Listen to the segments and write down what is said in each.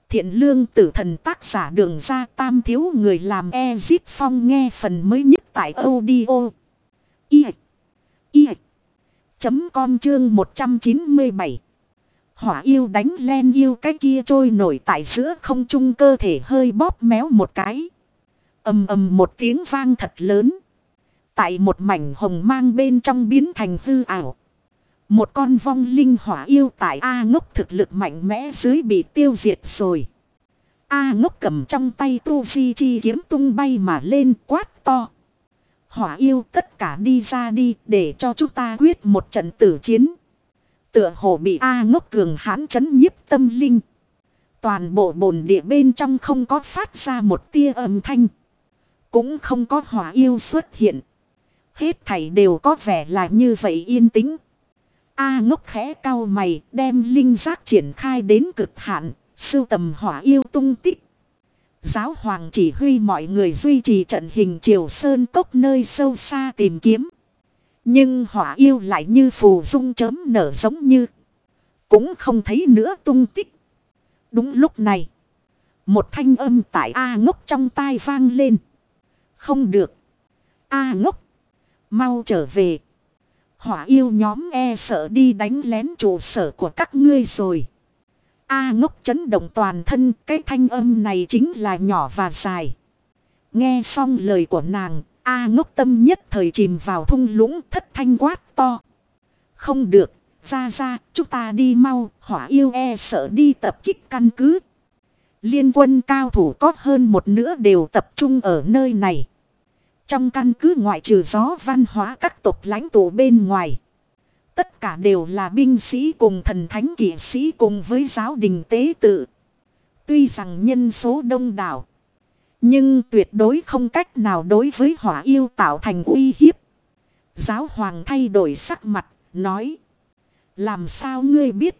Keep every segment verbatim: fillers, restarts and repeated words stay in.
Thiện lương tử thần tác giả Đường Ra Tam thiếu người làm Ezip Phong nghe phần mới nhất tại audio. I. I. Chấm com chương một trăm chín mươi bảy. Hỏa yêu đánh len yêu cái kia trôi nổi tại giữa không trung cơ thể hơi bóp méo một cái. Ầm ầm một tiếng vang thật lớn. Tại một mảnh hồng mang bên trong biến thành hư ảo. Một con vong linh hỏa yêu tại A Ngốc thực lực mạnh mẽ dưới bị tiêu diệt rồi. A Ngốc cầm trong tay tu di chi kiếm tung bay mà lên quát to. Hỏa yêu tất cả đi ra đi để cho chúng ta quyết một trận tử chiến. Tựa hồ bị A Ngốc cường hãn chấn nhiếp tâm linh. Toàn bộ bồn địa bên trong không có phát ra một tia âm thanh. Cũng không có hỏa yêu xuất hiện. Hết thảy đều có vẻ là như vậy yên tĩnh. A Ngốc khẽ cau mày đem linh giác triển khai đến cực hạn. Sưu tầm hỏa yêu tung tích. Giáo hoàng chỉ huy mọi người duy trì trận hình Triều Sơn Cốc nơi sâu xa tìm kiếm. Nhưng hỏa yêu lại như phù dung chớm nở giống như. Cũng không thấy nữa tung tích. Đúng lúc này. Một thanh âm tại A Ngốc trong tai vang lên. Không được. A Ngốc. Mau trở về. Hỏa yêu nhóm e sợ đi đánh lén trụ sở của các ngươi rồi. A Ngốc chấn động toàn thân. Cái thanh âm này chính là nhỏ và dài. Nghe xong lời của nàng. A Ngốc tâm nhất thời chìm vào thung lũng thất thanh quát to. Không được. Ra ra chúng ta đi mau. Hỏa yêu e sợ đi tập kích căn cứ. Liên quân cao thủ có hơn một nửa đều tập trung ở nơi này. Trong căn cứ ngoại trừ gió văn hóa các tộc lãnh tụ bên ngoài. Tất cả đều là binh sĩ cùng thần thánh kỵ sĩ cùng với giáo đình tế tự. Tuy rằng nhân số đông đảo. Nhưng tuyệt đối không cách nào đối với hỏa yêu tạo thành uy hiếp. Giáo hoàng thay đổi sắc mặt, nói. Làm sao ngươi biết?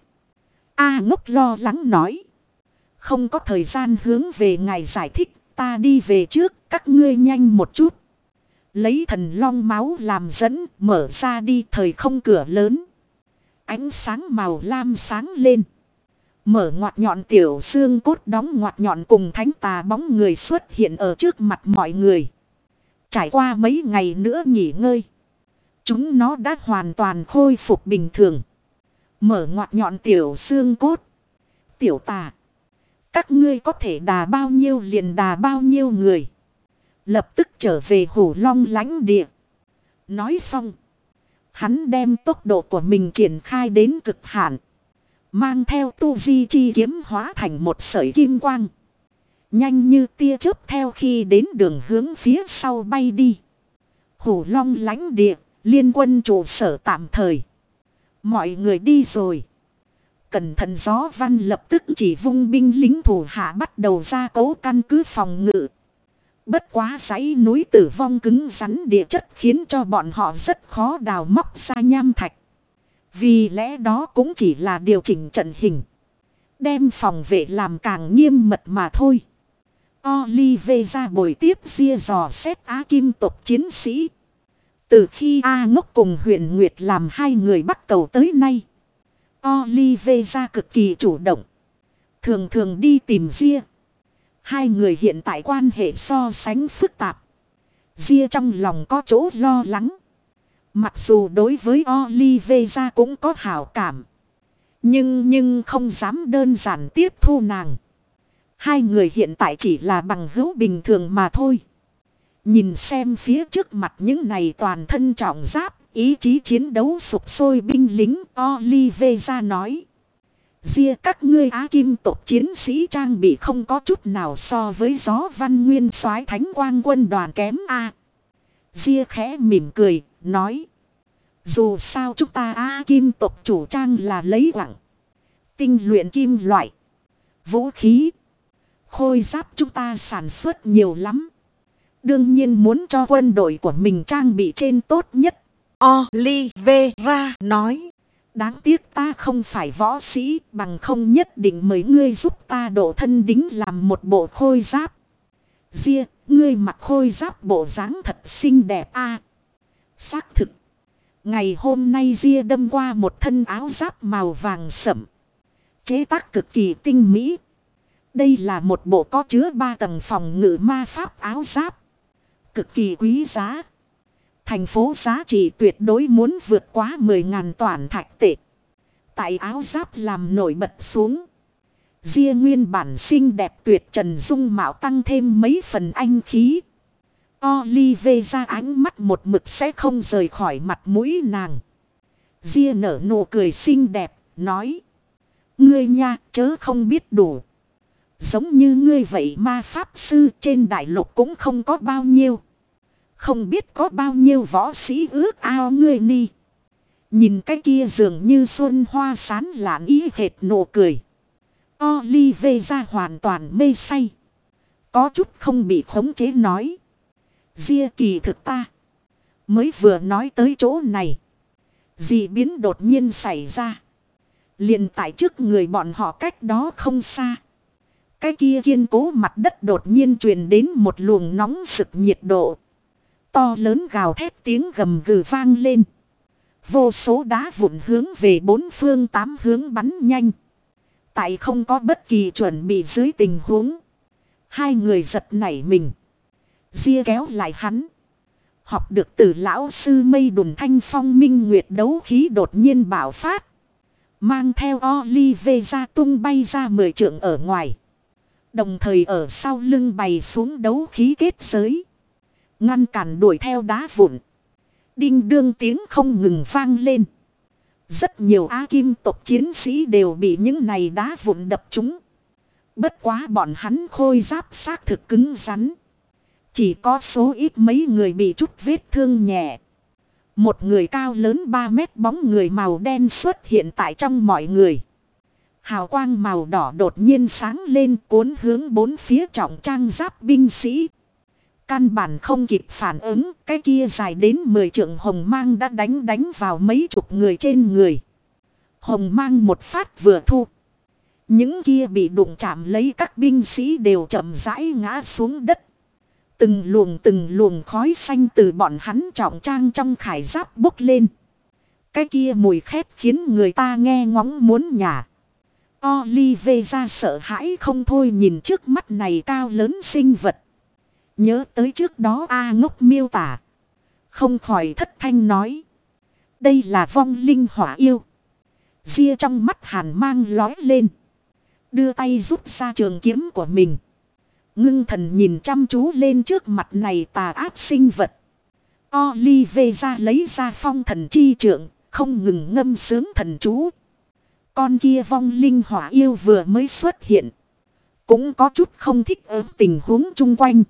A Ngốc lo lắng nói. Không có thời gian hướng về ngài giải thích, ta đi về trước, các ngươi nhanh một chút. Lấy thần long máu làm dẫn, mở ra đi thời không cửa lớn. Ánh sáng màu lam sáng lên. Mở ngoặt nhọn tiểu xương cốt đóng ngoặt nhọn cùng thánh tà bóng người xuất hiện ở trước mặt mọi người. Trải qua mấy ngày nữa nghỉ ngơi. Chúng nó đã hoàn toàn khôi phục bình thường. Mở ngoặt nhọn tiểu xương cốt. Tiểu tà. Các ngươi có thể đà bao nhiêu liền đà bao nhiêu người. Lập tức trở về Hổ Long lãnh địa. Nói xong. Hắn đem tốc độ của mình triển khai đến cực hạn. Mang theo tu di chi kiếm hóa thành một sợi kim quang. Nhanh như tia chớp theo khi đến đường hướng phía sau bay đi. Hổ Long lãnh địa, liên quân trụ sở tạm thời. Mọi người đi rồi. Cẩn thận gió văn lập tức chỉ vung binh lính thủ hạ bắt đầu ra cố căn cứ phòng ngự. Bất quá dãy núi tử vong cứng rắn địa chất khiến cho bọn họ rất khó đào móc ra nham thạch. Vì lẽ đó cũng chỉ là điều chỉnh trận hình. Đem phòng vệ làm càng nghiêm mật mà thôi. Olive ra bồi tiếp ria dò xét Á Kim tộc chiến sĩ. Từ khi A Ngốc cùng Huyền Nguyệt làm hai người bắt cầu tới nay. Olive ra cực kỳ chủ động. Thường thường đi tìm ria. Hai người hiện tại quan hệ so sánh phức tạp. Ria trong lòng có chỗ lo lắng. Mặc dù đối với Olive ra cũng có hảo cảm. Nhưng nhưng không dám đơn giản tiếp thu nàng. Hai người hiện tại chỉ là bằng hữu bình thường mà thôi. Nhìn xem phía trước mặt những này toàn thân trọng giáp. Ý chí chiến đấu sục sôi binh lính. Olive ra nói. Ria các ngươi Á Kim tộc chiến sĩ trang bị không có chút nào so với gió văn nguyên soái thánh quang quân đoàn kém a. À, Ria khẽ mỉm cười, nói. Dù sao chúng ta Á Kim tộc chủ trang là lấy quặng. Tinh luyện kim loại. Vũ khí. Khôi giáp chúng ta sản xuất nhiều lắm. Đương nhiên muốn cho quân đội của mình trang bị trên tốt nhất. Oliveira nói. Đáng tiếc ta không phải võ sĩ bằng không nhất định mời ngươi giúp ta độ thân đính làm một bộ khôi giáp. Ria, ngươi mặc khôi giáp bộ dáng thật xinh đẹp a. À, xác thực. Ngày hôm nay Ria đâm qua một thân áo giáp màu vàng sẫm. Chế tác cực kỳ tinh mỹ. Đây là một bộ có chứa ba tầng phòng ngự ma pháp áo giáp. Cực kỳ quý giá. Thành phố giá trị tuyệt đối muốn vượt quá mười ngàn toản thạch tệ. Tại áo giáp làm nổi bật xuống. Ria nguyên bản xinh đẹp tuyệt trần dung mạo tăng thêm mấy phần anh khí. Olive ra ánh mắt một mực sẽ không rời khỏi mặt mũi nàng. Ria nở nụ cười xinh đẹp, nói. Ngươi nha, chớ không biết đủ. Giống như ngươi vậy ma pháp sư trên đại lục cũng không có bao nhiêu. Không biết có bao nhiêu võ sĩ ước ao ngươi ni. Nhìn cái kia dường như xuân hoa sán lạn ý hệt nụ cười. Olive ra hoàn toàn mê say. Có chút không bị khống chế nói. Ria kỳ thực ta. Mới vừa nói tới chỗ này. Dị biến đột nhiên xảy ra. Liền tại trước người bọn họ cách đó không xa. Cái kia kiên cố mặt đất đột nhiên truyền đến một luồng nóng sực nhiệt độ. To lớn gào thét tiếng gầm gừ vang lên. Vô số đá vụn hướng về bốn phương tám hướng bắn nhanh. Tại không có bất kỳ chuẩn bị dưới tình huống. Hai người giật nảy mình. Ria kéo lại hắn. Học được từ lão sư mây đùn thanh phong minh nguyệt đấu khí đột nhiên bạo phát. Mang theo Olive ra tung bay ra mười trượng ở ngoài. Đồng thời ở sau lưng bày xuống đấu khí kết giới. Ngăn cản đuổi theo đá vụn. Đinh đương tiếng không ngừng vang lên. Rất nhiều A Kim tộc chiến sĩ đều bị những này đá vụn đập trúng. Bất quá bọn hắn khôi giáp xác thực cứng rắn. Chỉ có số ít mấy người bị chút vết thương nhẹ. Một người cao lớn ba mét bóng người màu đen xuất hiện tại trong mọi người. Hào quang màu đỏ đột nhiên sáng lên cuốn hướng bốn phía trọng trang giáp binh sĩ. Căn bản không kịp phản ứng, cái kia dài đến mười trượng hồng mang đã đánh đánh vào mấy chục người trên người. Hồng mang một phát vừa thu. Những kia bị đụng chạm lấy các binh sĩ đều chậm rãi ngã xuống đất. Từng luồng từng luồng khói xanh từ bọn hắn trọng trang trong khải giáp bốc lên. Cái kia mùi khét khiến người ta nghe ngóng muốn nhả. Olive ra sợ hãi không thôi nhìn trước mắt này cao lớn sinh vật. Nhớ tới trước đó A ngốc miêu tả. Không khỏi thất thanh nói. Đây là vong linh hỏa yêu. Ria trong mắt hàn mang lói lên. Đưa tay rút ra trường kiếm của mình. Ngưng thần nhìn chăm chú lên trước mặt này tà ác sinh vật. Olive ra lấy ra phong thần chi trượng. Không ngừng ngâm sướng thần chú. Con kia vong linh hỏa yêu vừa mới xuất hiện. Cũng có chút không thích ứng tình huống chung quanh.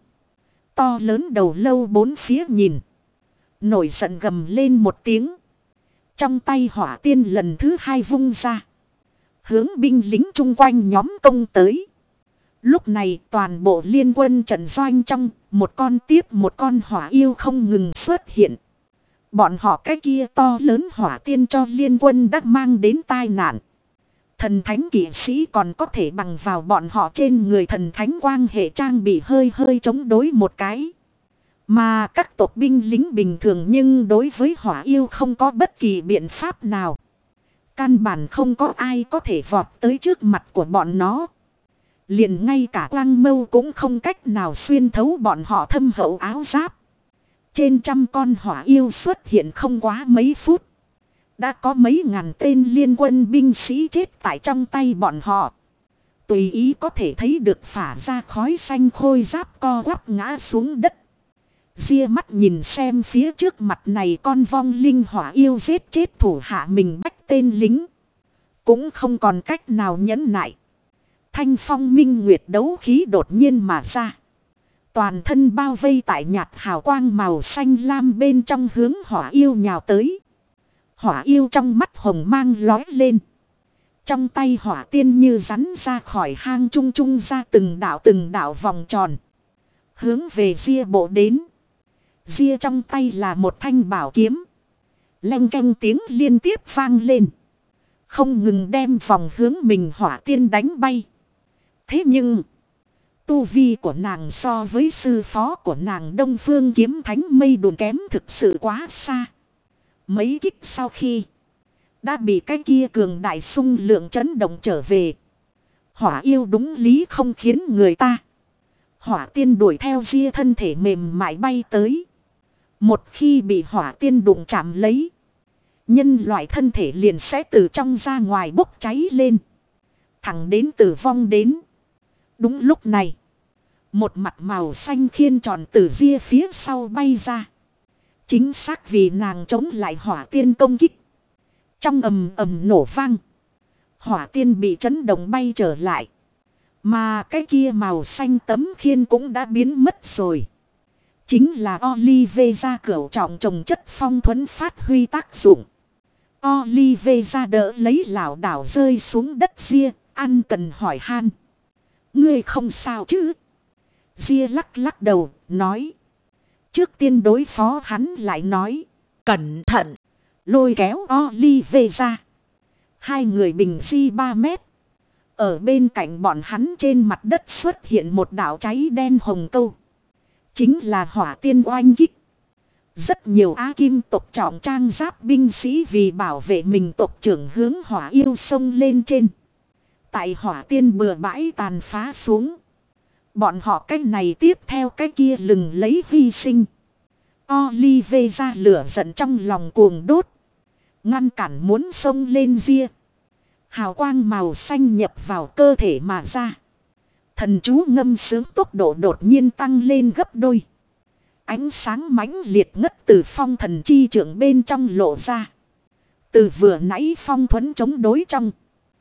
To lớn đầu lâu bốn phía nhìn. Nổi giận gầm lên một tiếng. Trong tay hỏa tiên lần thứ hai vung ra. Hướng binh lính chung quanh nhóm công tới. Lúc này toàn bộ liên quân trận doanh trong. Một con tiếp một con hỏa yêu không ngừng xuất hiện. Bọn họ cái kia to lớn hỏa tiên cho liên quân đã mang đến tai nạn. Thần thánh kỵ sĩ còn có thể bằng vào bọn họ trên người thần thánh quang hệ trang bị hơi hơi chống đối một cái. Mà các tộc binh lính bình thường nhưng đối với hỏa yêu không có bất kỳ biện pháp nào. Căn bản không có ai có thể vọt tới trước mặt của bọn nó. Liền ngay cả quang mâu cũng không cách nào xuyên thấu bọn họ thâm hậu áo giáp. Trên trăm con hỏa yêu xuất hiện không quá mấy phút. Đã có mấy ngàn tên liên quân binh sĩ chết tại trong tay bọn họ. Tùy ý có thể thấy được phả ra khói xanh khôi giáp co quắp ngã xuống đất. Ria mắt nhìn xem phía trước mặt này con vong linh hỏa yêu giết chết thủ hạ mình bách tên lính. Cũng không còn cách nào nhẫn nại. Thanh phong minh nguyệt đấu khí đột nhiên mà ra. Toàn thân bao vây tại nhạt hào quang màu xanh lam bên trong hướng hỏa yêu nhào tới. Hỏa yêu trong mắt hồng mang lói lên. Trong tay hỏa tiên như rắn ra khỏi hang trung trung ra từng đảo từng đảo vòng tròn. Hướng về ria bộ đến. Ria trong tay là một thanh bảo kiếm. Leng canh tiếng liên tiếp vang lên. Không ngừng đem vòng hướng mình hỏa tiên đánh bay. Thế nhưng tu vi của nàng so với sư phó của nàng Đông Phương Kiếm Thánh mây đùn kém thực sự quá xa. Mấy kích sau khi đã bị cái kia cường đại xung lượng chấn động trở về. Hỏa yêu đúng lý không khiến người ta. Hỏa tiên đuổi theo ria thân thể mềm mại bay tới. Một khi bị hỏa tiên đụng chạm lấy, nhân loại thân thể liền sẽ từ trong ra ngoài bốc cháy lên. Thẳng đến tử vong đến. Đúng lúc này, một mặt màu xanh khiên tròn từ ria phía sau bay ra. Chính xác vì nàng chống lại hỏa tiên công kích. Trong ầm ầm nổ vang, hỏa tiên bị chấn động bay trở lại. Mà cái kia màu xanh tấm khiên cũng đã biến mất rồi. Chính là Olivera cửu trọng trồng chất phong thuẫn phát huy tác dụng. Olivera đỡ lấy lảo đảo rơi xuống đất ria, ăn cần hỏi han. Ngươi không sao chứ? Ria lắc lắc đầu, nói. Trước tiên đối phó hắn lại nói. Cẩn thận! Lôi kéo Olivera. Hai người bình di ba mét. Ở bên cạnh bọn hắn trên mặt đất xuất hiện một đảo cháy đen hồng câu. Chính là hỏa tiên oanh kích. Rất nhiều Á Kim tộc trọng trang giáp binh sĩ vì bảo vệ mình tộc trưởng hướng hỏa yêu sông lên trên. Tại hỏa tiên bừa bãi tàn phá xuống. Bọn họ cái này tiếp theo cái kia lừng lấy hy sinh. Olivera lửa giận trong lòng cuồng đốt. Ngăn cản muốn sông lên ria. Hào quang màu xanh nhập vào cơ thể mà ra. Thần chú ngâm sướng tốc độ đột nhiên tăng lên gấp đôi. Ánh sáng mãnh liệt ngất từ phong thần chi trưởng bên trong lộ ra. Từ vừa nãy phong thuẫn chống đối trong.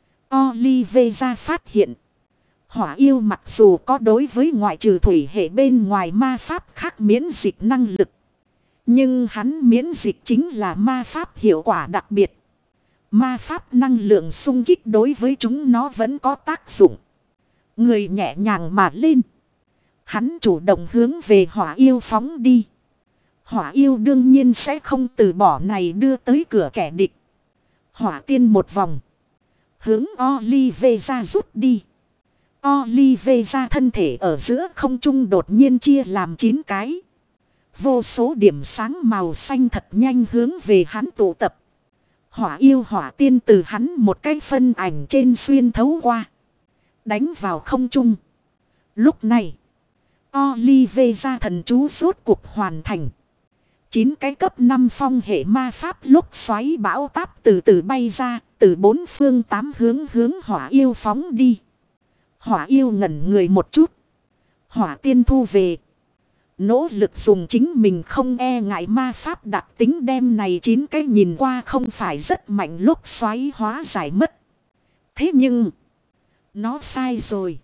Olivera phát hiện. Hỏa yêu mặc dù có đối với ngoại trừ thủy hệ bên ngoài ma pháp khác miễn dịch năng lực. Nhưng hắn miễn dịch chính là ma pháp hiệu quả đặc biệt. Ma pháp năng lượng xung kích đối với chúng nó vẫn có tác dụng. Người nhẹ nhàng mà lên. Hắn chủ động hướng về hỏa yêu phóng đi. Hỏa yêu đương nhiên sẽ không từ bỏ này đưa tới cửa kẻ địch. Hỏa tiên một vòng. Hướng Olivera rút đi. Olivera thân thể ở giữa không trung đột nhiên chia làm chín cái. Vô số điểm sáng màu xanh thật nhanh hướng về hắn tụ tập. Hỏa yêu hỏa tiên từ hắn một cái phân ảnh trên xuyên thấu qua. Đánh vào không trung. Lúc này, Olivera thần chú rốt cuộc hoàn thành. Chín cái cấp năm phong hệ ma pháp lúc xoáy bão táp từ từ bay ra, từ bốn phương tám hướng hướng hỏa yêu phóng đi. Hỏa yêu ngẩn người một chút. Hỏa tiên thu về. Nỗ lực dùng chính mình không e ngại ma pháp đặc tính đem này chín cái nhìn qua không phải rất mạnh lúc xoáy hóa giải mất. Thế nhưng, nó sai rồi.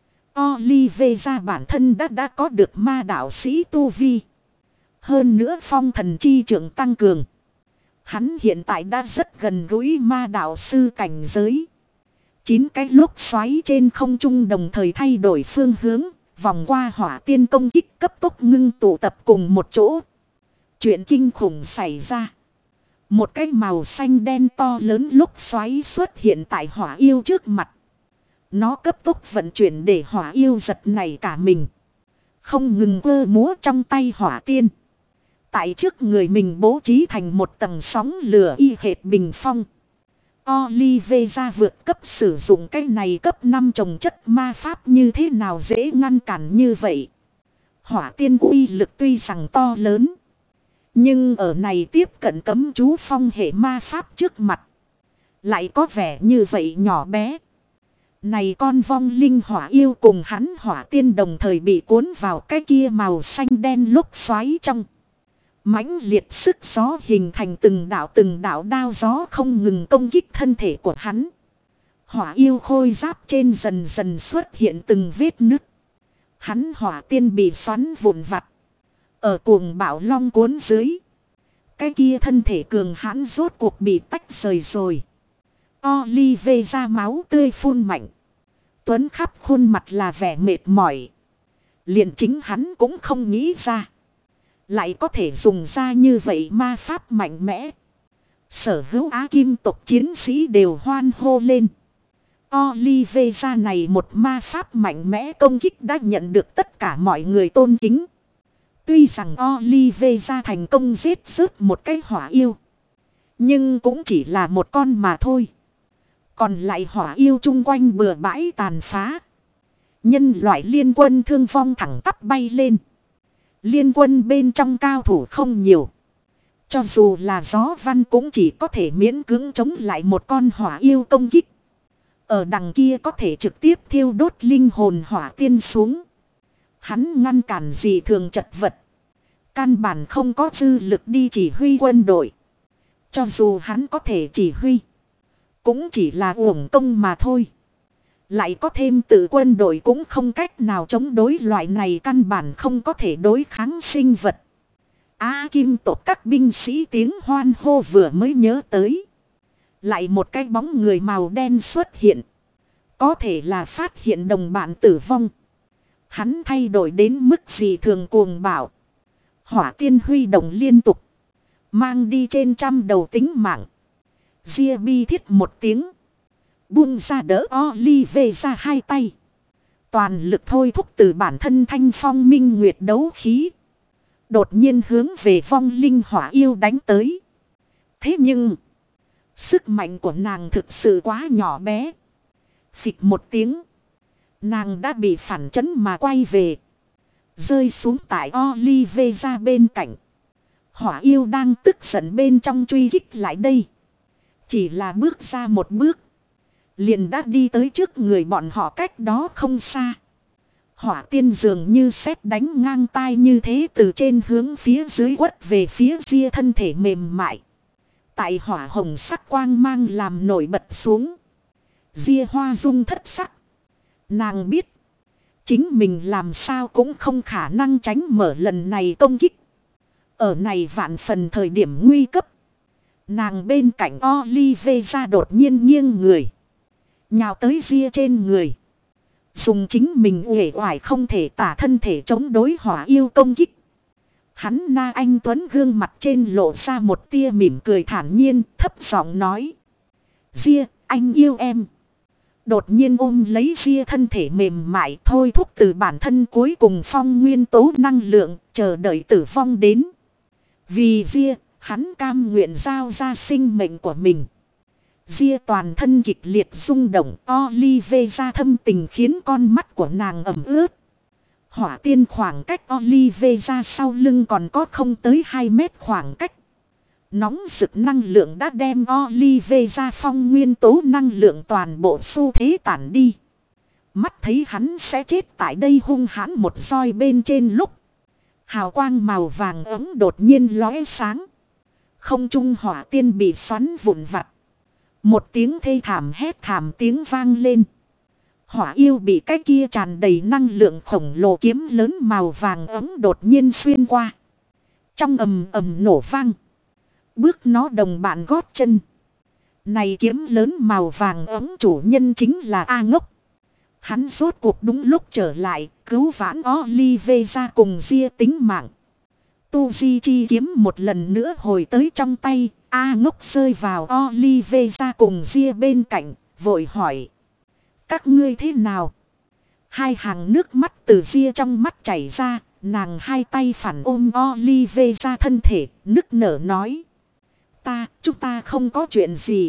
Olivera bản thân đã đã có được ma đạo sĩ tu vi. Hơn nữa phong thần chi trưởng tăng cường. Hắn hiện tại đã rất gần gũi ma đạo sư cảnh giới. Chín cái lúc xoáy trên không trung đồng thời thay đổi phương hướng. Vòng qua hỏa tiên công kích cấp tốc ngưng tụ tập cùng một chỗ. Chuyện kinh khủng xảy ra. Một cái màu xanh đen to lớn lúc xoáy xuất hiện tại hỏa yêu trước mặt. Nó cấp tốc vận chuyển để hỏa yêu giật nảy cả mình. Không ngừng quơ múa trong tay hỏa tiên. Tại trước người mình bố trí thành một tầng sóng lửa y hệt bình phong. Olivera vượt cấp sử dụng cái này cấp năm trồng chất ma pháp như thế nào dễ ngăn cản như vậy. Hỏa tiên uy lực tuy rằng to lớn. Nhưng ở này tiếp cận cấm chú phong hệ ma pháp trước mặt. Lại có vẻ như vậy nhỏ bé. Này con vong linh hỏa yêu cùng hắn hỏa tiên đồng thời bị cuốn vào cái kia màu xanh đen lúc xoáy trong. Mãnh liệt sức gió hình thành từng đạo từng đạo đao gió không ngừng công kích thân thể của hắn. Hỏa yêu khôi giáp trên dần dần xuất hiện từng vết nứt. Hắn hỏa tiên bị xoắn vụn vặt. Ở cuồng bạo long cuốn dưới. Cái kia thân thể cường hãn rốt cuộc bị tách rời rồi. Olivera máu tươi phun mạnh. Tuấn khắp khuôn mặt là vẻ mệt mỏi. Liền chính hắn cũng không nghĩ ra. Lại có thể dùng ra như vậy ma pháp mạnh mẽ. Sở hữu Á Kim tộc chiến sĩ đều hoan hô lên. Olivera này một ma pháp mạnh mẽ công kích đã nhận được tất cả mọi người tôn kính. Tuy rằng Olivera thành công giết rớt một cái hỏa yêu. Nhưng cũng chỉ là một con mà thôi. Còn lại hỏa yêu chung quanh bừa bãi tàn phá. Nhân loại liên quân thương vong thẳng tắp bay lên. Liên quân bên trong cao thủ không nhiều. Cho dù là gió văn cũng chỉ có thể miễn cưỡng chống lại một con hỏa yêu công kích. Ở đằng kia có thể trực tiếp thiêu đốt linh hồn hỏa tiên xuống. Hắn ngăn cản gì thường chật vật. Căn bản không có dư lực đi chỉ huy quân đội. Cho dù hắn có thể chỉ huy. Cũng chỉ là uổng công mà thôi. Lại có thêm tự quân đội cũng không cách nào chống đối loại này, căn bản không có thể đối kháng sinh vật. Á Kim tộc các binh sĩ tiếng hoan hô vừa mới nhớ tới. Lại một cái bóng người màu đen xuất hiện. Có thể là phát hiện đồng bạn tử vong. Hắn thay đổi đến mức gì thường cuồng bạo. Hỏa tiên huy động liên tục. Mang đi trên trăm đầu tính mạng. Ria bi thiết một tiếng. Buông ra đỡ Olive ra hai tay. Toàn lực thôi thúc từ bản thân thanh phong minh nguyệt đấu khí. Đột nhiên hướng về vong linh hỏa yêu đánh tới. Thế nhưng. Sức mạnh của nàng thực sự quá nhỏ bé. Phịch một tiếng. Nàng đã bị phản chấn mà quay về. Rơi xuống tại Olive ra bên cạnh. Hỏa yêu đang tức giận bên trong truy kích lại đây. Chỉ là bước ra một bước. Liền đã đi tới trước người bọn họ cách đó không xa. Hỏa tiên dường như sét đánh ngang tai như thế từ trên hướng phía dưới quất về phía ria thân thể mềm mại. Tại hỏa hồng sắc quang mang làm nổi bật xuống. Ria hoa dung thất sắc. Nàng biết. Chính mình làm sao cũng không khả năng tránh mở lần này công kích. Ở này vạn phần thời điểm nguy cấp. Nàng bên cạnh Olive ra đột nhiên nghiêng người. Nhào tới ria trên người. Dùng chính mình uể oải không thể tả thân thể chống đối hỏa yêu công kích. Hắn na anh tuấn gương mặt trên lộ ra một tia mỉm cười thản nhiên, thấp giọng nói. Ria, anh yêu em. Đột nhiên ôm lấy ria thân thể mềm mại thôi thúc từ bản thân cuối cùng phong nguyên tố năng lượng, chờ đợi tử vong đến. Vì ria, hắn cam nguyện giao ra sinh mệnh của mình. Ria toàn thân kịch liệt rung động, Olive ra thâm tình khiến con mắt của nàng ẩm ướt. Hỏa tiên khoảng cách Olive ra sau lưng còn có không tới hai mét khoảng cách. Nóng rực năng lượng đã đem Olive ra phong nguyên tố năng lượng toàn bộ xu thế tản đi. Mắt thấy hắn sẽ chết tại đây hung hãn một roi bên trên lúc. Hào quang màu vàng ấm đột nhiên lóe sáng. Không trung hỏa tiên bị xoắn vụn vặt. Một tiếng thê thảm hét thảm tiếng vang lên. Hỏa yêu bị cái kia tràn đầy năng lượng khổng lồ kiếm lớn màu vàng ấm đột nhiên xuyên qua. Trong ầm ầm nổ vang. Bước nó đồng bạn gót chân. Này kiếm lớn màu vàng ấm chủ nhân chính là A Ngốc. Hắn rốt cuộc đúng lúc trở lại, cứu vãn Olive ra cùng ria tính mạng. Tu Di chi kiếm một lần nữa hồi tới trong tay, A Ngốc rơi vào Olive ra cùng ria bên cạnh, vội hỏi. Các ngươi thế nào? Hai hàng nước mắt từ ria trong mắt chảy ra, nàng hai tay phản ôm Olive ra thân thể, nức nở nói. Ta, chúng ta không có chuyện gì.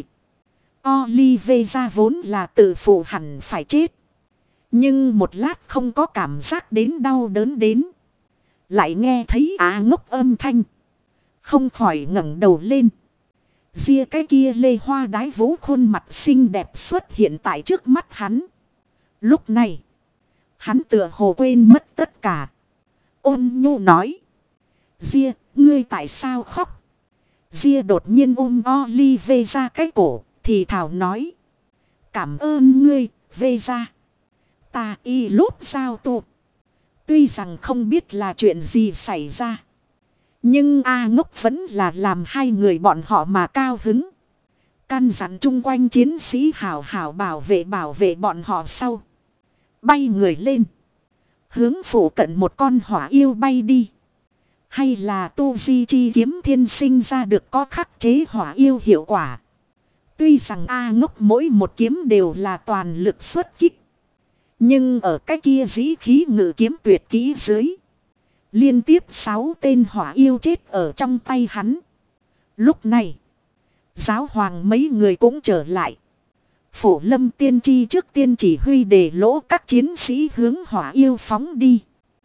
Olive ra vốn là tự phụ hẳn phải chết. Nhưng một lát không có cảm giác đến đau đớn đến. Lại nghe thấy Á Ngốc âm thanh. Không khỏi ngẩng đầu lên. Ria cái kia lê hoa đái vũ khuôn mặt xinh đẹp xuất hiện tại trước mắt hắn. Lúc này, hắn tựa hồ quên mất tất cả. Ôn nhu nói. Ria, ngươi tại sao khóc? Ria đột nhiên ôm Olive ra cái cổ, thì thảo nói. Cảm ơn ngươi, vê ra. Ta y lốt sao tụ. Tuy rằng không biết là chuyện gì xảy ra. Nhưng A Ngốc vẫn là làm hai người bọn họ mà cao hứng. Căn dặn chung quanh chiến sĩ hảo hảo bảo vệ bảo vệ bọn họ sau. Bay người lên. Hướng phủ cận một con hỏa yêu bay đi. Hay là tu di chi kiếm thiên sinh ra được có khắc chế hỏa yêu hiệu quả. Tuy rằng A Ngốc mỗi một kiếm đều là toàn lực xuất kích. Nhưng ở cái kia dĩ khí ngự kiếm tuyệt kỹ dưới. Liên tiếp sáu tên hỏa yêu chết ở trong tay hắn. Lúc này, giáo hoàng mấy người cũng trở lại. Phổ Lâm tiên tri trước tiên chỉ huy đề lỗ các chiến sĩ hướng hỏa yêu phóng đi.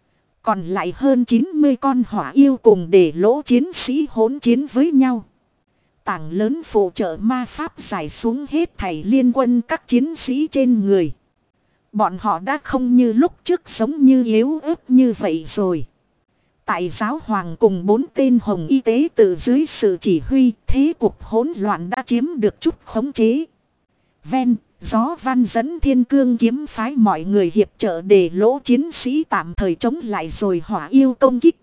Còn lại hơn chín mươi con hỏa yêu cùng đề lỗ chiến sĩ hỗn chiến với nhau. Tảng lớn phụ trợ ma pháp giải xuống hết thảy liên quân các chiến sĩ trên người. Bọn họ đã không như lúc trước sống như yếu ớt như vậy rồi. Tại giáo hoàng cùng bốn tên hồng y tế từ dưới sự chỉ huy, thế cục hỗn loạn đã chiếm được chút khống chế. Ven, gió văn dẫn thiên cương kiếm phái mọi người hiệp trợ đề lỗ chiến sĩ tạm thời chống lại rồi hỏa yêu công kích.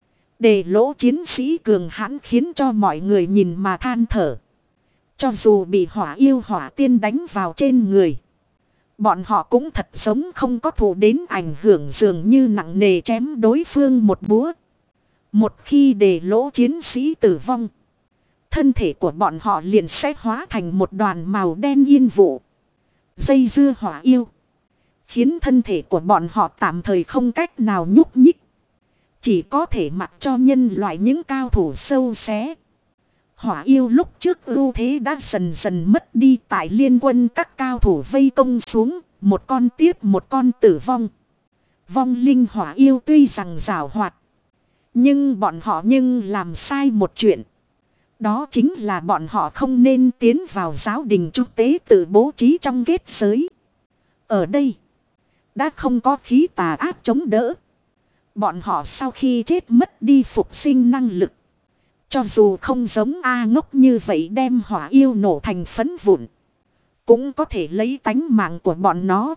Đề lỗ chiến sĩ cường hãn khiến cho mọi người nhìn mà than thở. Cho dù bị hỏa yêu hỏa tiên đánh vào trên người, bọn họ cũng thật giống không có thụ đến ảnh hưởng dường như nặng nề chém đối phương một búa. Một khi đề lỗ chiến sĩ tử vong, thân thể của bọn họ liền sẽ hóa thành một đoàn màu đen yên vụ. Dây dưa hỏa yêu, khiến thân thể của bọn họ tạm thời không cách nào nhúc nhích. Chỉ có thể mặc cho nhân loại những cao thủ sâu xé. Hỏa yêu lúc trước ưu thế đã dần dần mất đi tại liên quân các cao thủ vây công xuống. Một con tiếp một con tử vong. Vong linh hỏa yêu tuy rằng giảo hoạt, nhưng bọn họ nhưng làm sai một chuyện. Đó chính là bọn họ không nên tiến vào giáo đình trung tế tự bố trí trong kết giới. Ở đây, đã không có khí tà ác chống đỡ. Bọn họ sau khi chết mất đi phục sinh năng lực. Cho dù không giống A ngốc như vậy đem hỏa yêu nổ thành phấn vụn, cũng có thể lấy tánh mạng của bọn nó.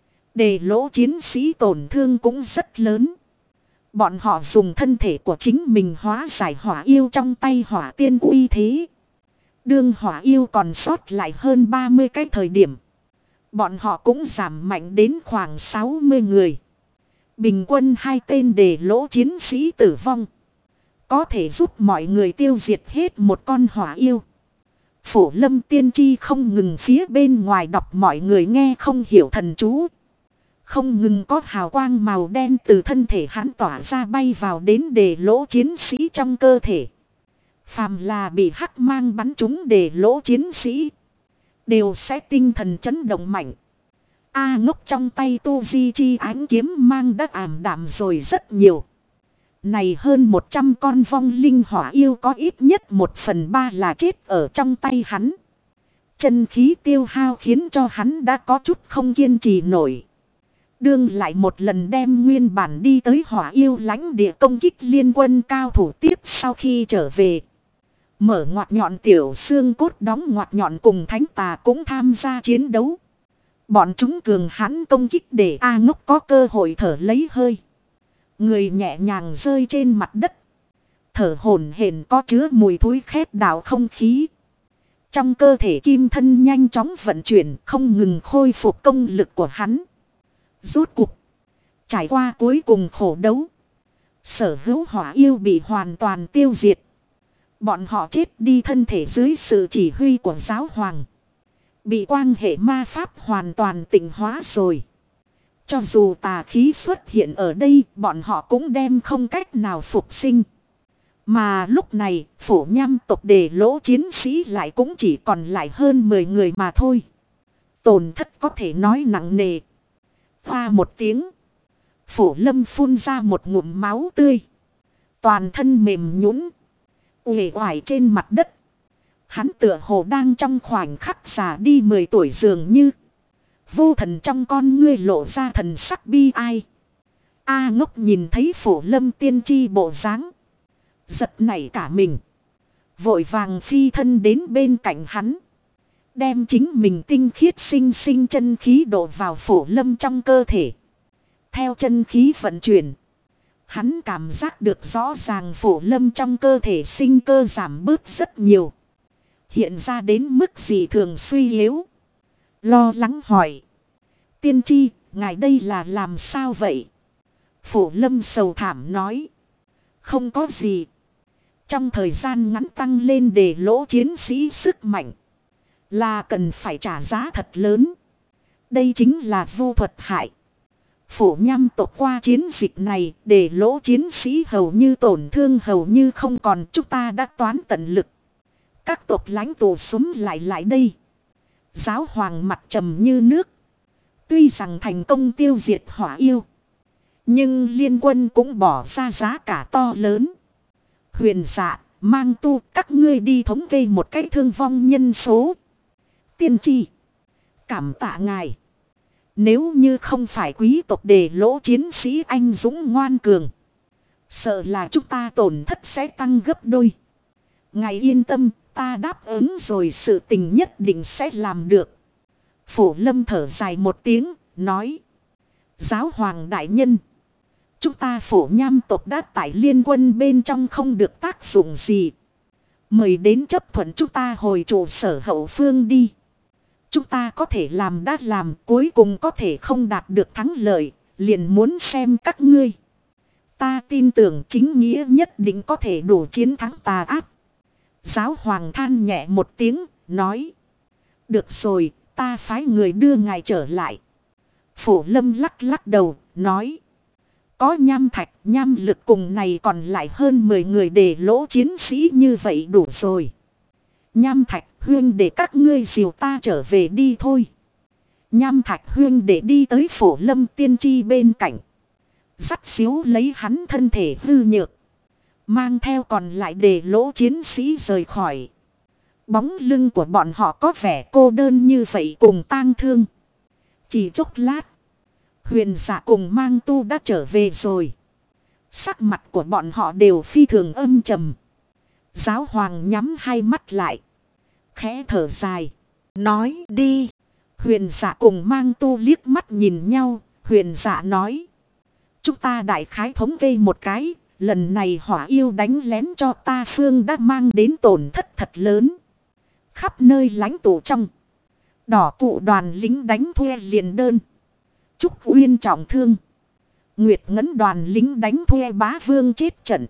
Đề lỗ chiến sĩ tổn thương cũng rất lớn. Bọn họ dùng thân thể của chính mình hóa giải hỏa yêu trong tay hỏa tiên uy thế. Đương hỏa yêu còn sót lại hơn ba mươi cái thời điểm, bọn họ cũng giảm mạnh đến khoảng sáu mươi người. Bình quân hai tên đề lỗ chiến sĩ tử vong, có thể giúp mọi người tiêu diệt hết một con hỏa yêu. Phổ Lâm tiên tri không ngừng phía bên ngoài đọc mọi người nghe không hiểu thần chú. Không ngừng có hào quang màu đen từ thân thể hắn tỏa ra bay vào đến đề lỗ chiến sĩ trong cơ thể. Phàm là bị hắc mang bắn trúng đề lỗ chiến sĩ, đều sẽ tinh thần chấn động mạnh. A ngốc trong tay tu di chi ánh kiếm mang đã ảm đạm rồi rất nhiều. Này hơn một trăm con vong linh hỏa yêu có ít nhất một phần ba là chết ở trong tay hắn. Chân khí tiêu hao khiến cho hắn đã có chút không kiên trì nổi. Đương lại một lần đem nguyên bản đi tới hỏa yêu lãnh địa công kích liên quân cao thủ tiếp sau khi trở về. Mở ngoặt nhọn tiểu xương cốt đóng ngoặt nhọn cùng thánh tà cũng tham gia chiến đấu. Bọn chúng cường hãn công kích để A ngốc có cơ hội thở lấy hơi. Người nhẹ nhàng rơi trên mặt đất. Thở hổn hển có chứa mùi thối khét đảo không khí. Trong cơ thể kim thân nhanh chóng vận chuyển không ngừng khôi phục công lực của hắn. Rốt cuộc, trải qua cuối cùng khổ đấu, sở hữu hỏa yêu bị hoàn toàn tiêu diệt. Bọn họ chết đi thân thể dưới sự chỉ huy của giáo hoàng. Bị quang hệ ma pháp hoàn toàn tịnh hóa rồi. Cho dù tà khí xuất hiện ở đây, bọn họ cũng đem không cách nào phục sinh. Mà lúc này, phổ nham tộc đề lỗ chiến sĩ lại cũng chỉ còn lại hơn mười người mà thôi. Tổn thất có thể nói nặng nề. Hoa một tiếng, Phổ Lâm phun ra một ngụm máu tươi. Toàn thân mềm nhũn, uể oải trên mặt đất. Hắn tựa hồ đang trong khoảnh khắc già đi mười tuổi dường như. Vô thần trong con ngươi lộ ra thần sắc bi ai. A ngốc nhìn thấy Phổ Lâm tiên tri bộ dáng, giật nảy cả mình. Vội vàng phi thân đến bên cạnh hắn. Đem chính mình tinh khiết sinh sinh chân khí đổ vào Phổ Lâm trong cơ thể. Theo chân khí vận chuyển, hắn cảm giác được rõ ràng Phổ Lâm trong cơ thể sinh cơ giảm bớt rất nhiều. Hiện ra đến mức gì thường suy yếu. Lo lắng hỏi: tiên tri, ngài đây là làm sao vậy? Phổ Lâm sầu thảm nói: không có gì. Trong thời gian ngắn tăng lên đề lỗ chiến sĩ sức mạnh, là cần phải trả giá thật lớn. Đây chính là vu thuật hại. Phổ nham tộc qua chiến dịch này, đề lỗ chiến sĩ hầu như tổn thương hầu như không còn. Chúng ta đã toán tận lực. Các tộc lãnh tụ xúm lại lại đây. Giáo hoàng mặt trầm như nước. Tuy rằng thành công tiêu diệt hỏa yêu. Nhưng liên quân cũng bỏ ra giá cả to lớn. Huyền Dạ, Mang Tu, các ngươi đi thống kê một cách thương vong nhân số. Tiên tri. Cảm tạ ngài. Nếu như không phải quý tộc đề lỗ chiến sĩ anh dũng ngoan cường. Sợ là chúng ta tổn thất sẽ tăng gấp đôi. Ngài yên tâm, ta đáp ứng rồi, sự tình nhất định sẽ làm được. Phổ Lâm thở dài một tiếng, nói. Giáo hoàng đại nhân. Chúng ta Phổ Nham tộc đã tại liên quân bên trong không được tác dụng gì. Mời đến chấp thuận chúng ta hồi trụ sở hậu phương đi. Chúng ta có thể làm đã làm, cuối cùng có thể không đạt được thắng lợi, liền muốn xem các ngươi. Ta tin tưởng chính nghĩa nhất định có thể đủ chiến thắng tà ác. Giáo hoàng than nhẹ một tiếng, nói. Được rồi, ta phái người đưa ngài trở lại. Phổ Lâm lắc lắc đầu, nói. Có nham thạch, nham lực cùng này còn lại hơn mười người để lỗ chiến sĩ như vậy đủ rồi. Nham thạch huyên để các ngươi dìu ta trở về đi thôi. Nham thạch huyên để đi tới Phổ Lâm tiên tri bên cạnh. Dắt xíu lấy hắn thân thể hư nhược. Mang theo còn lại để lỗ chiến sĩ rời khỏi. Bóng lưng của bọn họ có vẻ cô đơn như vậy cùng tang thương. Chỉ chốc lát. Huyền Dạ cùng Mang Tu đã trở về rồi. Sắc mặt của bọn họ đều phi thường âm trầm. Giáo hoàng nhắm hai mắt lại. Khẽ thở dài. Nói đi. Huyền Dạ cùng Mang Tu liếc mắt nhìn nhau. Huyền Dạ nói. Chúng ta đại khái thống kê một cái. Lần này hỏa yêu đánh lén cho ta phương đã mang đến tổn thất thật lớn. Khắp nơi lãnh tụ trong. Đỏ cụ đoàn lính đánh thuê liền đơn. Trúc Uyên trọng thương. Nguyệt Ngấn đoàn lính đánh thuê bá vương chết trận.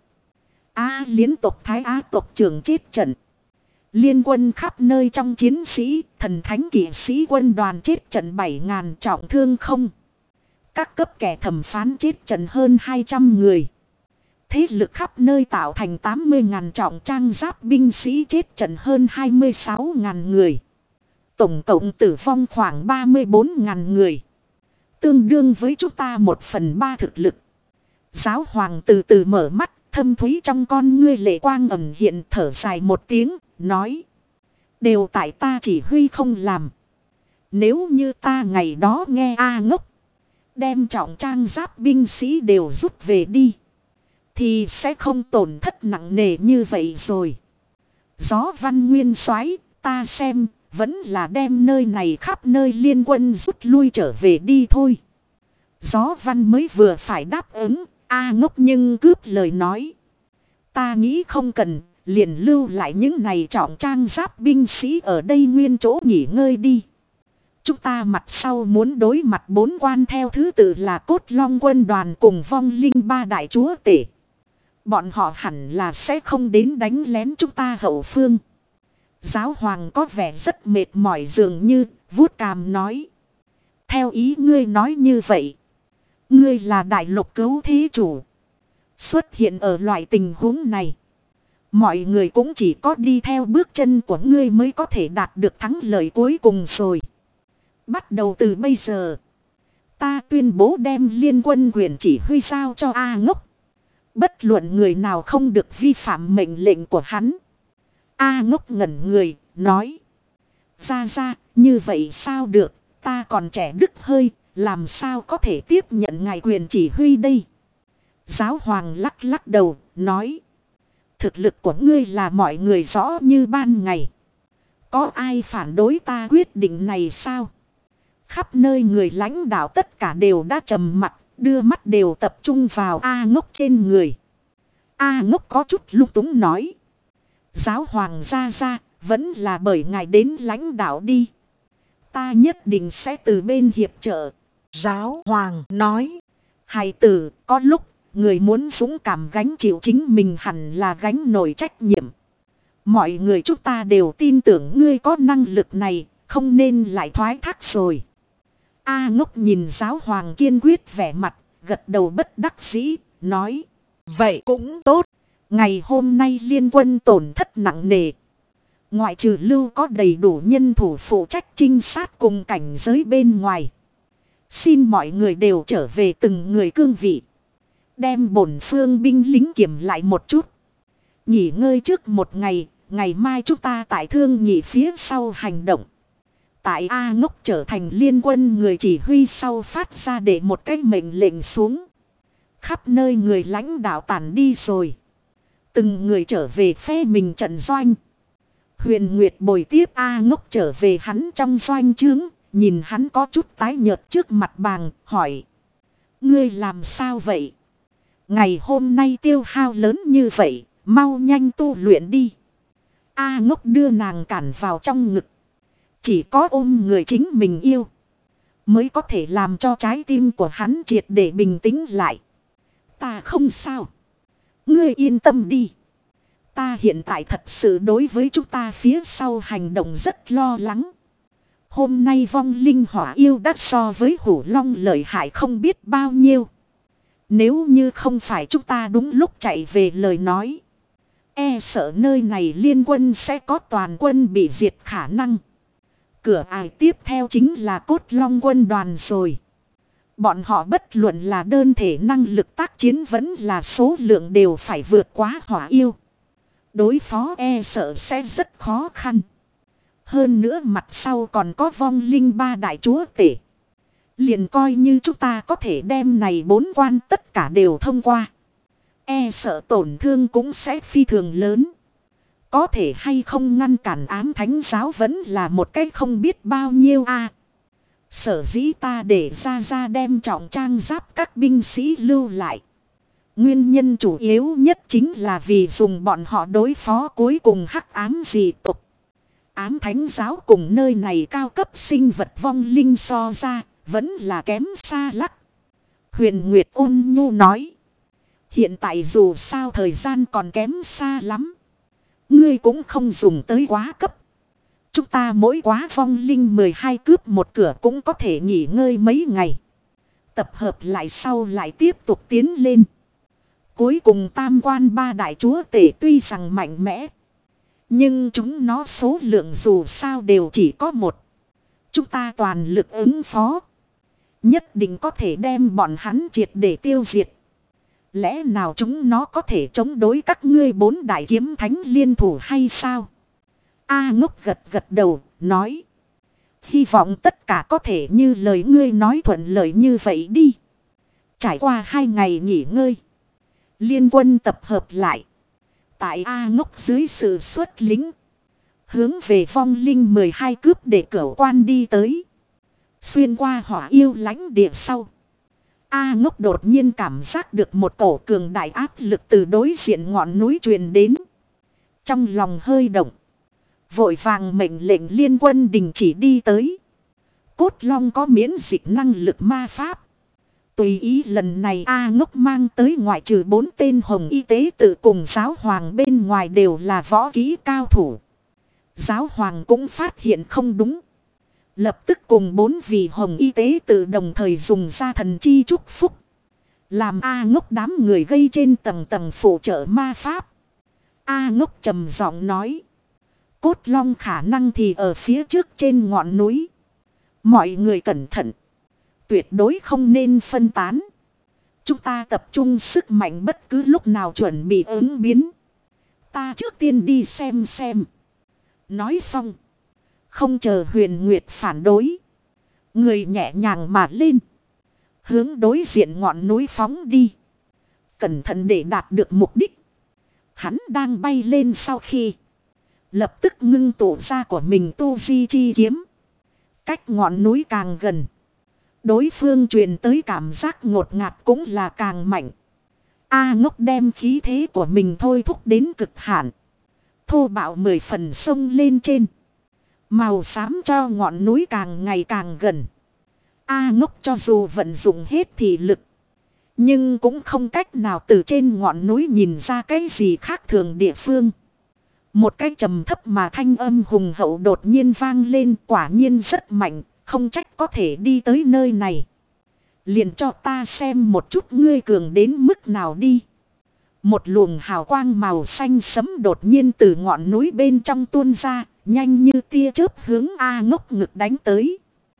A liên tộc Thái Á tộc trưởng chết trận. Liên quân khắp nơi trong chiến sĩ, thần thánh kỵ sĩ quân đoàn chết trận bảy ngàn trọng thương không. Các cấp kẻ thẩm phán chết trận hơn hai trăm người. Thế lực khắp nơi tạo thành tám mươi ngàn trọng trang giáp binh sĩ chết trận hơn hai mươi sáu ngàn người. Tổng cộng tử vong khoảng ba mươi bốn ngàn người. Tương đương với chúng ta một phần ba thực lực. Giáo hoàng từ từ mở mắt, thâm thúy trong con ngươi lệ quang ẩn hiện, thở dài một tiếng, nói. Đều tại ta chỉ huy không làm. Nếu như ta ngày đó nghe A Ngốc. Đem trọng trang giáp binh sĩ đều rút về đi. Thì sẽ không tổn thất nặng nề như vậy rồi. Gió Văn Nguyên soái, ta xem, vẫn là đem nơi này khắp nơi liên quân rút lui trở về đi thôi. Gió Văn mới vừa phải đáp ứng, A Ngốc nhưng cướp lời nói. Ta nghĩ không cần, liền lưu lại những này trọng trang giáp binh sĩ ở đây nguyên chỗ nghỉ ngơi đi. Chúng ta mặt sau muốn đối mặt bốn quan theo thứ tự là Cốt Long quân đoàn cùng Vong Linh ba đại chúa tể. Bọn họ hẳn là sẽ không đến đánh lén chúng ta hậu phương. Giáo hoàng có vẻ rất mệt mỏi, dường như vuốt cằm nói. Theo ý ngươi nói như vậy. Ngươi là đại lục cứu thế chủ. Xuất hiện ở loại tình huống này. Mọi người cũng chỉ có đi theo bước chân của ngươi mới có thể đạt được thắng lợi cuối cùng rồi. Bắt đầu từ bây giờ. Ta tuyên bố đem liên quân quyền chỉ huy giao cho A Ngốc. Bất luận người nào không được vi phạm mệnh lệnh của hắn. A Ngốc ngẩn người, nói. Ra ra, như vậy sao được, ta còn trẻ đứt hơi, làm sao có thể tiếp nhận ngài quyền chỉ huy đây. Giáo hoàng lắc lắc đầu, nói. Thực lực của ngươi là mọi người rõ như ban ngày. Có ai phản đối ta quyết định này sao? Khắp nơi người lãnh đạo tất cả đều đã trầm mặt, đưa mắt đều tập trung vào A Ngốc trên người. A Ngốc có chút lung túng nói. Giáo hoàng ra ra, vẫn là bởi ngài đến lãnh đạo đi. Ta nhất định sẽ từ bên hiệp trợ. Giáo hoàng nói. Hài tử, có lúc, người muốn dũng cảm gánh chịu chính mình hẳn là gánh nổi trách nhiệm. Mọi người chúng ta đều tin tưởng ngươi có năng lực này, không nên lại thoái thác rồi. A Ngốc nhìn giáo hoàng kiên quyết vẻ mặt, gật đầu bất đắc dĩ, nói. Vậy cũng tốt. Ngày hôm nay liên quân tổn thất nặng nề. Ngoại trừ lưu có đầy đủ nhân thủ phụ trách trinh sát cùng cảnh giới bên ngoài. Xin mọi người đều trở về từng người cương vị. Đem bổn phương binh lính kiểm lại một chút. Nghỉ ngơi trước một ngày, ngày mai chúng ta tại Thương Nhị phía sau hành động. Tại A Ngốc trở thành liên quân người chỉ huy sau phát ra để một cái mệnh lệnh xuống. Khắp nơi người lãnh đạo tản đi rồi. Từng người trở về phe mình trận doanh. Huyền Nguyệt bồi tiếp A Ngốc trở về hắn trong doanh trướng. Nhìn hắn có chút tái nhợt trước mặt bàng, hỏi. Ngươi làm sao vậy? Ngày hôm nay tiêu hao lớn như vậy, mau nhanh tu luyện đi. A Ngốc đưa nàng cản vào trong ngực. Chỉ có ôm người chính mình yêu, mới có thể làm cho trái tim của hắn triệt để bình tĩnh lại. Ta không sao. Ngươi yên tâm đi. Ta hiện tại thật sự đối với chúng ta phía sau hành động rất lo lắng. Hôm nay vong linh hỏa yêu đã so với hổ long lợi hại không biết bao nhiêu. Nếu như không phải chúng ta đúng lúc chạy về lời nói, e sợ nơi này liên quân sẽ có toàn quân bị diệt khả năng. Cửa ải tiếp theo chính là cốt long quân đoàn rồi. Bọn họ bất luận là đơn thể năng lực tác chiến vẫn là số lượng đều phải vượt quá hỏa yêu. Đối phó e sợ sẽ rất khó khăn. Hơn nữa mặt sau còn có vong linh ba đại chúa tể. Liền coi như chúng ta có thể đem này bốn quan tất cả đều thông qua. E sợ tổn thương cũng sẽ phi thường lớn. Có thể hay không ngăn cản ám thánh giáo vẫn là một cái không biết bao nhiêu a. Sở dĩ ta để ra ra đem trọng trang giáp các binh sĩ lưu lại. Nguyên nhân chủ yếu nhất chính là vì dùng bọn họ đối phó cuối cùng hắc ám dị tục. Ám thánh giáo cùng nơi này cao cấp sinh vật vong linh so ra, vẫn là kém xa lắc. Huyền Nguyệt ôn nhu nói. Hiện tại dù sao thời gian còn kém xa lắm. Ngươi cũng không dùng tới quá cấp. Chúng ta mỗi quá vong linh mười hai cướp một cửa cũng có thể nghỉ ngơi mấy ngày. Tập hợp lại sau lại tiếp tục tiến lên. Cuối cùng tam quan ba đại chúa tể tuy rằng mạnh mẽ. Nhưng chúng nó số lượng dù sao đều chỉ có một. Chúng ta toàn lực ứng phó. Nhất định có thể đem bọn hắn triệt để tiêu diệt. Lẽ nào chúng nó có thể chống đối các ngươi bốn đại kiếm thánh liên thủ hay sao? A Ngốc gật gật đầu, nói. Hy vọng tất cả có thể như lời ngươi nói thuận lợi như vậy đi. Trải qua hai ngày nghỉ ngơi, liên quân tập hợp lại. Tại A Ngốc dưới sự xuất lính, hướng về vong linh mười hai cướp để cửu quan đi tới. Xuyên qua hỏa yêu lãnh địa sau, A Ngốc đột nhiên cảm giác được một cổ cường đại áp lực từ đối diện ngọn núi truyền đến. Trong lòng hơi động, vội vàng mệnh lệnh liên quân đình chỉ đi tới. Cốt long có miễn dịch năng lực ma pháp. Tùy ý lần này A Ngốc mang tới ngoại trừ bốn tên hồng y tế tự cùng giáo hoàng bên ngoài đều là võ kỹ cao thủ. Giáo hoàng cũng phát hiện không đúng. Lập tức cùng bốn vị hồng y tế tự đồng thời dùng ra thần chi chúc phúc. Làm A Ngốc đám người gây trên tầng tầng phụ trợ ma pháp. A Ngốc trầm giọng nói. Cốt long khả năng thì ở phía trước trên ngọn núi. Mọi người cẩn thận. Tuyệt đối không nên phân tán. Chúng ta tập trung sức mạnh bất cứ lúc nào chuẩn bị ứng biến. Ta trước tiên đi xem xem. Nói xong, không chờ Huyền Nguyệt phản đối, người nhẹ nhàng mà lên, hướng đối diện ngọn núi phóng đi. Cẩn thận để đạt được mục đích. Hắn đang bay lên sau khi lập tức ngưng tụ ra của mình tu di chi kiếm. Cách ngọn núi càng gần, đối phương truyền tới cảm giác ngột ngạt cũng là càng mạnh. A Ngốc đem khí thế của mình thôi thúc đến cực hạn. Thô bạo mười phần sông lên trên. Màu xám cho ngọn núi càng ngày càng gần. A Ngốc cho dù vận dụng hết thị lực, nhưng cũng không cách nào từ trên ngọn núi nhìn ra cái gì khác thường địa phương. Một cái trầm thấp mà thanh âm hùng hậu đột nhiên vang lên, quả nhiên rất mạnh, không trách có thể đi tới nơi này. Liền cho ta xem một chút ngươi cường đến mức nào đi. Một luồng hào quang màu xanh sẫm đột nhiên từ ngọn núi bên trong tuôn ra, nhanh như tia chớp hướng A Ngốc ngực đánh tới.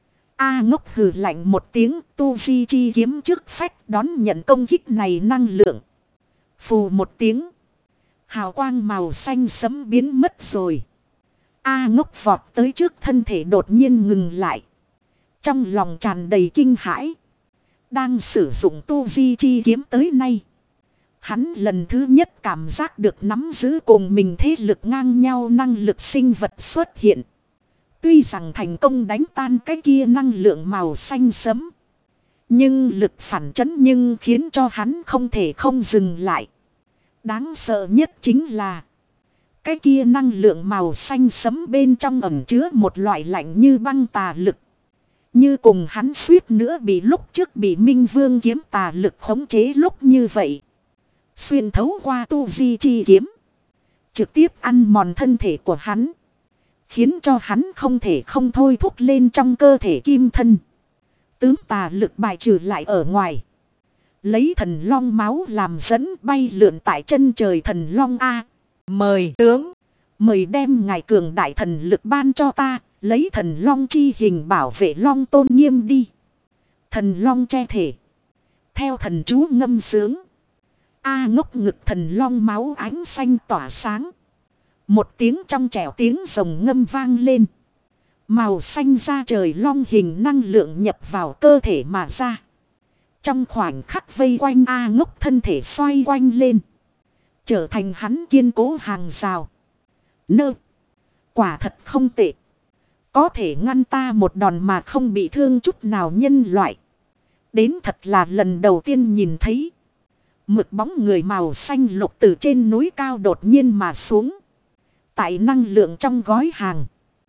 A Ngốc hừ lạnh một tiếng, tu di chi kiếm trước phách đón nhận công kích này năng lượng. Phù một tiếng, hào quang màu xanh sẫm biến mất rồi. A Ngốc vọt tới trước, thân thể đột nhiên ngừng lại. Trong lòng tràn đầy kinh hãi. Đang sử dụng tu di chi kiếm tới nay, hắn lần thứ nhất cảm giác được nắm giữ cùng mình thế lực ngang nhau năng lực sinh vật xuất hiện. Tuy rằng thành công đánh tan cái kia năng lượng màu xanh sẫm, nhưng lực phản chấn nhưng khiến cho hắn không thể không dừng lại. Đáng sợ nhất chính là cái kia năng lượng màu xanh sẫm bên trong ẩn chứa một loại lạnh như băng tà lực. Như cùng hắn suýt nữa bị lúc trước bị Minh Vương kiếm tà lực khống chế lúc như vậy. Xuyên thấu qua tu di chi kiếm, trực tiếp ăn mòn thân thể của hắn, khiến cho hắn không thể không thôi thúc lên trong cơ thể kim thân. Tướng tà lực bài trừ lại ở ngoài, lấy thần long máu làm dẫn bay lượn tại chân trời thần long A. Mời tướng, mời đem ngài cường đại thần lực ban cho ta, lấy thần long chi hình bảo vệ long tôn nghiêm đi. Thần long che thể, theo thần chú ngâm sướng, A Ngốc ngực thần long máu ánh xanh tỏa sáng. Một tiếng trong trẻo tiếng rồng ngâm vang lên. Màu xanh da trời long hình năng lượng nhập vào cơ thể mà ra. Trong khoảnh khắc vây quanh A Ngốc, thân thể xoay quanh lên, trở thành hắn kiên cố hàng rào. Nơ. Quả thật không tệ. Có thể ngăn ta một đòn mà không bị thương chút nào nhân loại. Đến thật là lần đầu tiên nhìn thấy. Mực bóng người màu xanh lục từ trên núi cao đột nhiên mà xuống. Tại năng lượng trong gói hàng,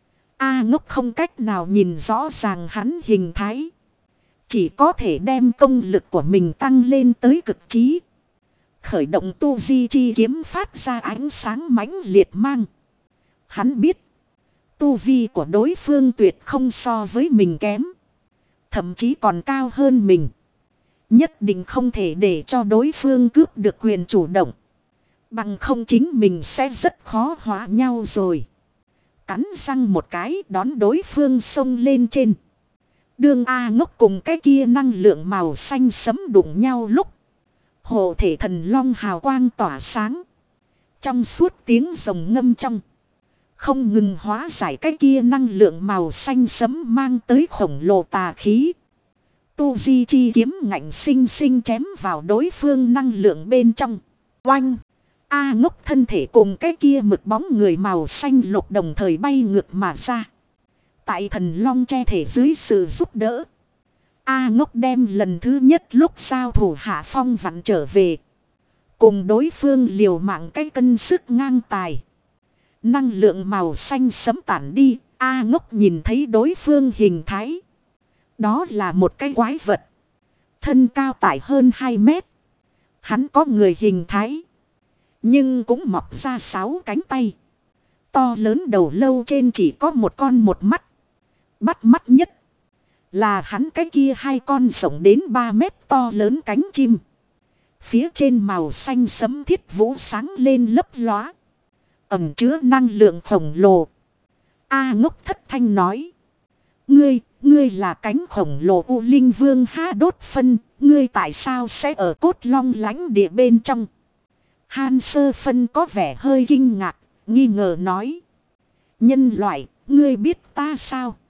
A Ngốc không cách nào nhìn rõ ràng hắn hình thái. Chỉ có thể đem công lực của mình tăng lên tới cực trí. Khởi động tu di chi kiếm phát ra ánh sáng mãnh liệt mang. Hắn biết tu vi của đối phương tuyệt không so với mình kém, thậm chí còn cao hơn mình. Nhất định không thể để cho đối phương cướp được quyền chủ động. Bằng không chính mình sẽ rất khó hóa nhau rồi. Cắn răng một cái đón đối phương xông lên trên. Đường A Ngốc cùng cái kia năng lượng màu xanh sẫm đụng nhau lúc, hộ thể thần long hào quang tỏa sáng. Trong suốt tiếng rồng ngâm trong, không ngừng hóa giải cái kia năng lượng màu xanh sẫm mang tới khổng lồ tà khí. Tu di chi kiếm ngạnh sinh sinh chém vào đối phương năng lượng bên trong. Oanh! A Ngốc thân thể cùng cái kia mực bóng người màu xanh lục đồng thời bay ngược mà ra. Tại thần long che thể dưới sự giúp đỡ, A Ngốc đem lần thứ nhất lúc giao thủ hạ phong vặn trở về. Cùng đối phương liều mạng cái cân sức ngang tài. Năng lượng màu xanh sẫm tản đi, A Ngốc nhìn thấy đối phương hình thái. Đó là một cái quái vật. Thân cao tại hơn hai mét. Hắn có người hình thái, nhưng cũng mọc ra sáu cánh tay. To lớn đầu lâu trên chỉ có một con một mắt. Bắt mắt nhất là hắn cái kia hai con rộng đến ba mét to lớn cánh chim. Phía trên màu xanh sẫm thiết vũ sáng lên lấp lóa, ẩn chứa năng lượng khổng lồ. A Ngốc thất thanh nói. Ngươi, ngươi là cánh khổng lồ U Linh Vương Ha Đốt Phân. Ngươi tại sao sẽ ở Cốt Long lãnh địa bên trong? Han Sơ Phân có vẻ hơi kinh ngạc, nghi ngờ nói. Nhân loại, ngươi biết ta sao?